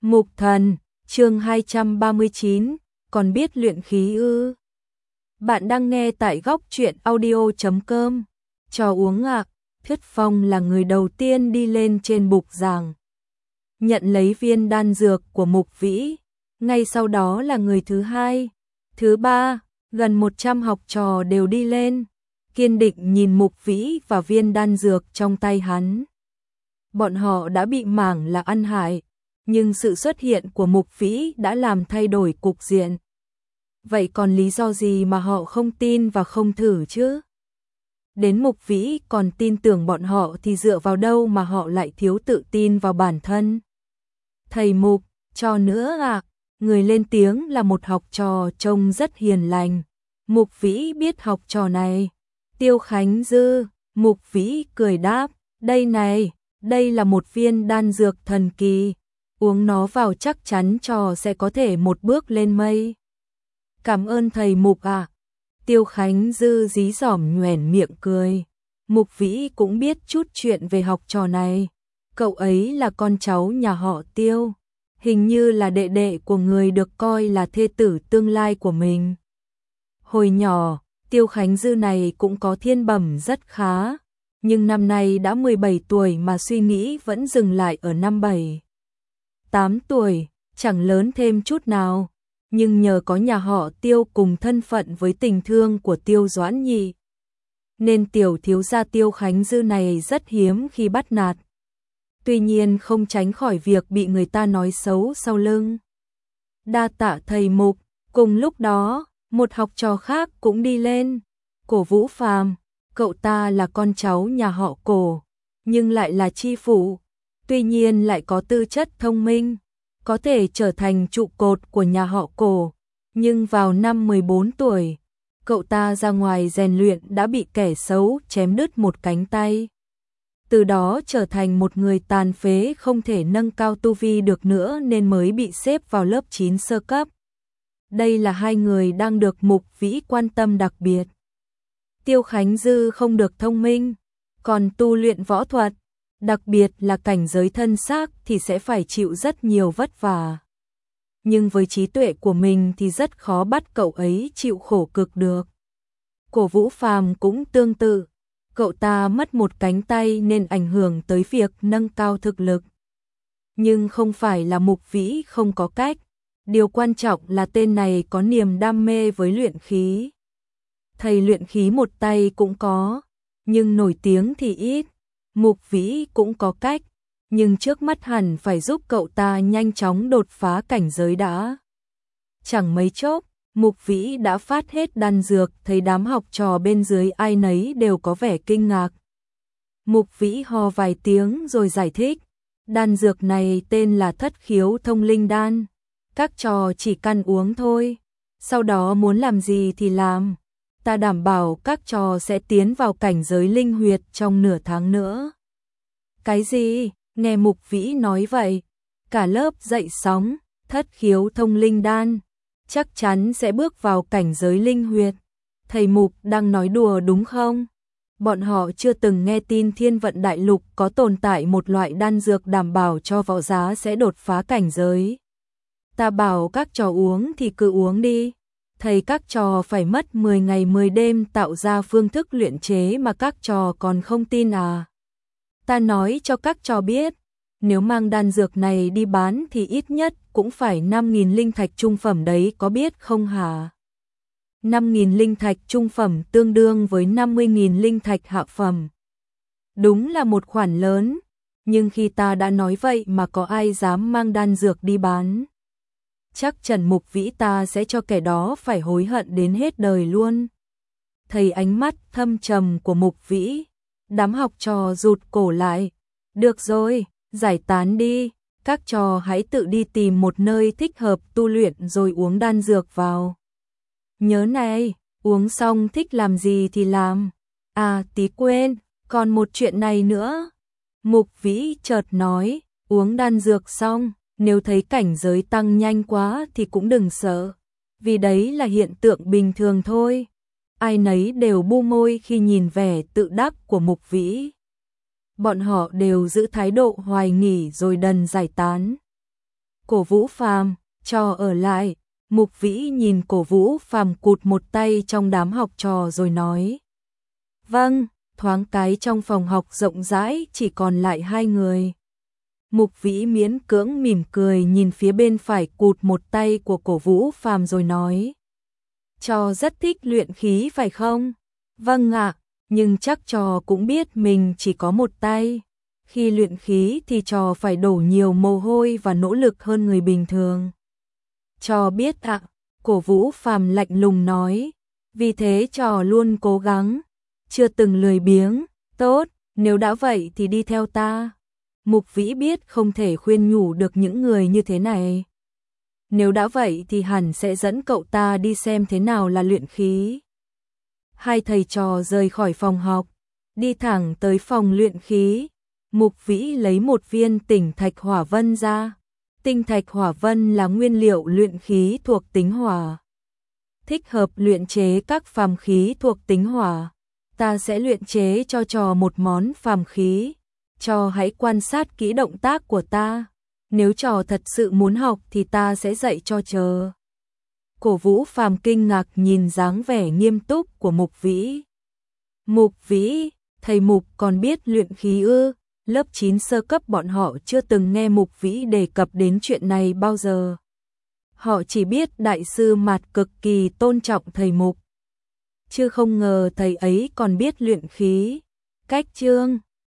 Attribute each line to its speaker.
Speaker 1: Mục Thần, chương 239, còn biết luyện khí ư? Bạn đang nghe tại góc truyện audio.com. Cho uống ạ. Thuyết Phong là người đầu tiên đi lên trên bục giảng, nhận lấy viên đan dược của Mục Vĩ. Ngay sau đó là người thứ hai, thứ ba, gần 100 học trò đều đi lên, kiên định nhìn Mục Vĩ và viên đan dược trong tay hắn. Bọn họ đã bị mảng là ăn hại, nhưng sự xuất hiện của Mục Vĩ đã làm thay đổi cục diện. Vậy còn lý do gì mà họ không tin và không thử chứ? Đến Mục Vĩ còn tin tưởng bọn họ thì dựa vào đâu mà họ lại thiếu tự tin vào bản thân? Thầy Mục, cho nữa à? Người lên tiếng là một học trò trông rất hiền lành. Mục Vĩ biết học trò này. Tiêu Khánh Dư. Mục Vĩ cười đáp, đây này, đây là một viên đan dược thần kỳ. Uống nó vào chắc chắn trò sẽ có thể một bước lên mây. Cảm ơn thầy Mục ạ. Tiêu Khánh Dư dí dỏm nhoẻn miệng cười. Mục Vĩ cũng biết chút chuyện về học trò này. Cậu ấy là con cháu nhà họ Tiêu, hình như là đệ đệ của người được coi là thê tử tương lai của mình. Hồi nhỏ, Tiêu Khánh Dư này cũng có thiên bẩm rất khá, nhưng năm nay đã 17 tuổi mà suy nghĩ vẫn dừng lại ở năm 7, 8 tuổi, chẳng lớn thêm chút nào. Nhưng nhờ có nhà họ Tiêu cùng thân phận với tình thương của Tiêu Doãn Nhị, nên tiểu thiếu gia Tiêu Khánh Dư này rất hiếm khi bắt nạt. Tuy nhiên không tránh khỏi việc bị người ta nói xấu sau lưng. Đa tạ thầy Mục. Cùng lúc đó, một học trò khác cũng đi lên. Cổ Vũ Phàm, cậu ta là con cháu nhà họ Cổ, nhưng lại là chi phủ. Tuy nhiên lại có tư chất thông minh, có thể trở thành trụ cột của nhà họ Cổ. Nhưng vào năm 14 tuổi, cậu ta ra ngoài rèn luyện đã bị kẻ xấu chém đứt một cánh tay. Từ đó trở thành một người tàn phế không thể nâng cao tu vi được nữa nên mới bị xếp vào lớp 9 sơ cấp. Đây là hai người đang được Mục Vĩ quan tâm đặc biệt. Tiêu Khánh Dư không được thông minh, còn tu luyện võ thuật, đặc biệt là cảnh giới thân xác thì sẽ phải chịu rất nhiều vất vả. Nhưng với trí tuệ của mình thì rất khó bắt cậu ấy chịu khổ cực được. Cổ Vũ Phàm cũng tương tự. Cậu ta mất một cánh tay nên ảnh hưởng tới việc nâng cao thực lực. Nhưng không phải là Mục Vĩ không có cách. Điều quan trọng là tên này có niềm đam mê với luyện khí. Thầy luyện khí một tay cũng có, nhưng nổi tiếng thì ít. Mục Vĩ cũng có cách, nhưng trước mắt hẳn phải giúp cậu ta nhanh chóng đột phá cảnh giới đã. Chẳng mấy chốc, Mục Vĩ đã phát hết đan dược, thấy đám học trò bên dưới ai nấy đều có vẻ kinh ngạc. Mục Vĩ ho vài tiếng rồi giải thích, đan dược này tên là Thất Khiếu Thông Linh Đan. Các trò chỉ căn uống thôi, sau đó muốn làm gì thì làm. Ta đảm bảo các trò sẽ tiến vào cảnh giới linh huyệt trong nửa tháng nữa. Cái gì? Nghe Mục Vĩ nói vậy, cả lớp dậy sóng. Thất Khiếu Thông Linh Đan chắc chắn sẽ bước vào cảnh giới linh huyệt. Thầy Mục đang nói đùa đúng không? Bọn họ chưa từng nghe tin Thiên Vận Đại Lục có tồn tại một loại đan dược đảm bảo cho võ giả sẽ đột phá cảnh giới. Ta bảo các trò uống thì cứ uống đi. Thầy các trò phải mất 10 ngày 10 đêm tạo ra phương thức luyện chế mà các trò còn không tin à? Ta nói cho các trò biết, nếu mang đan dược này đi bán thì ít nhất cũng phải 5.000 linh thạch trung phẩm đấy, có biết không hả? 5.000 linh thạch trung phẩm tương đương với 50.000 linh thạch hạ phẩm. Đúng là một khoản lớn, nhưng khi ta đã nói vậy mà có ai dám mang đan dược đi bán? Chắc Trần Mục Vĩ ta sẽ cho kẻ đó phải hối hận đến hết đời luôn. Thấy ánh mắt thâm trầm của Mục Vĩ, đám học trò rụt cổ lại. Được rồi, giải tán đi, các trò hãy tự đi tìm một nơi thích hợp tu luyện rồi uống đan dược vào. Nhớ này, uống xong thích làm gì thì làm. À tí quên, còn một chuyện này nữa. Mục Vĩ chợt nói, uống đan dược xong, nếu thấy cảnh giới tăng nhanh quá thì cũng đừng sợ, vì đấy là hiện tượng bình thường thôi. Ai nấy đều bu môi khi nhìn vẻ tự đắc của Mục Vĩ. Bọn họ đều giữ thái độ hoài nghi rồi đần giải tán. Cổ Vũ Phàm, cho ở lại. Mục Vĩ nhìn Cổ Vũ Phàm cụt một tay trong đám học trò rồi nói. Vâng, thoáng cái trong phòng học rộng rãi chỉ còn lại hai người. Mục Vĩ miễn cưỡng mỉm cười nhìn phía bên phải cụt một tay của Cổ Vũ Phàm rồi nói. Trò rất thích luyện khí phải không? Vâng ạ, nhưng chắc trò cũng biết mình chỉ có một tay. Khi luyện khí thì trò phải đổ nhiều mồ hôi và nỗ lực hơn người bình thường. Trò biết ạ, Cổ Vũ Phàm lạnh lùng nói. Vì thế trò luôn cố gắng, chưa từng lười biếng. Tốt, nếu đã vậy thì đi theo ta. Mục Vĩ biết không thể khuyên nhủ được những người như thế này. Nếu đã vậy thì hẳn sẽ dẫn cậu ta đi xem thế nào là luyện khí. Hai thầy trò rời khỏi phòng học, đi thẳng tới phòng luyện khí. Mục Vĩ lấy một viên tinh thạch hỏa vân ra. Tinh thạch hỏa vân là nguyên liệu luyện khí thuộc tính hỏa, thích hợp luyện chế các phàm khí thuộc tính hỏa. Ta sẽ luyện chế cho trò một món phàm khí. Trò hãy quan sát kỹ động tác của ta. Nếu trò thật sự muốn học thì ta sẽ dạy cho trò. Cổ Vũ Phàm kinh ngạc nhìn dáng vẻ nghiêm túc của Mục Vĩ. Mục Vĩ, thầy Mục còn biết luyện khí ư? Lớp 9 sơ cấp bọn họ chưa từng nghe Mục Vĩ đề cập đến chuyện này bao giờ. Họ chỉ biết đại sư Mạt cực kỳ tôn trọng thầy Mục, chứ không ngờ thầy ấy còn biết luyện khí. Cách chương